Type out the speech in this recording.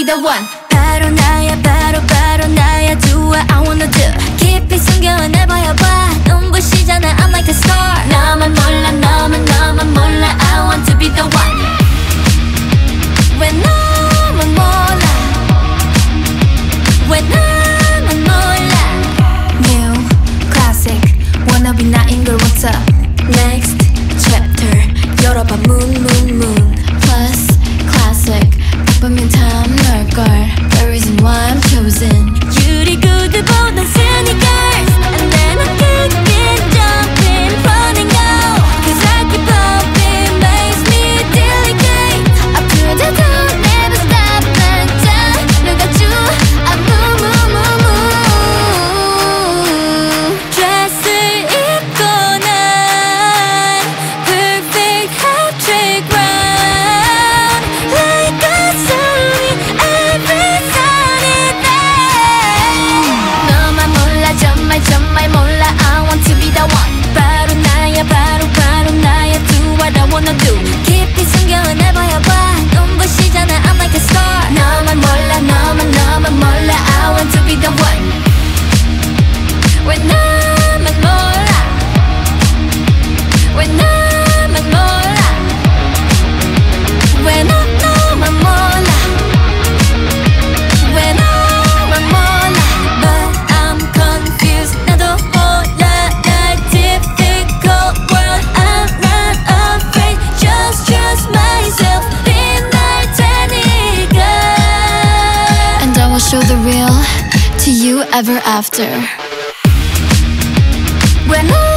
the one. 바로 나야 바로 나야 Do what I wanna do. 깊이 숨겨내봐야 봐. 눈부시잖아 I'm like a star. 나만 몰라 너만 몰라 I want to be the one. 왜 너만 몰라 왜 나만 몰라. New classic wanna be 나인 걸 what's up. Next chapter 열어봐 moon plus classic 보면 탐 널걸. The reason why I'm chosen. 유리구두보다 sneakers and then I'm kicking, jumping, running out. Cause I keep pumping, makes me delicate. Up to the top, never stop, 반짝 녹아줘. I move. Dress을 입고 난 perfect hat trick round like a sunny every sunny day. 너만 몰라 정말 몰라 I want to be the one. 바로 나야 Do what I wanna do. 깊이 숨겨내봐야 봐. 눈부시잖아 I'm like a star. 너만 몰라 I want to be the one. 왜 나만 몰라 왜 나만 몰라 왜 너만 몰라 왜 너만 몰라. But I'm confused 나도 몰라 날 difficult world. I'm not afraid just trust myself 빛날 테니까. And I will show the real to you ever after. When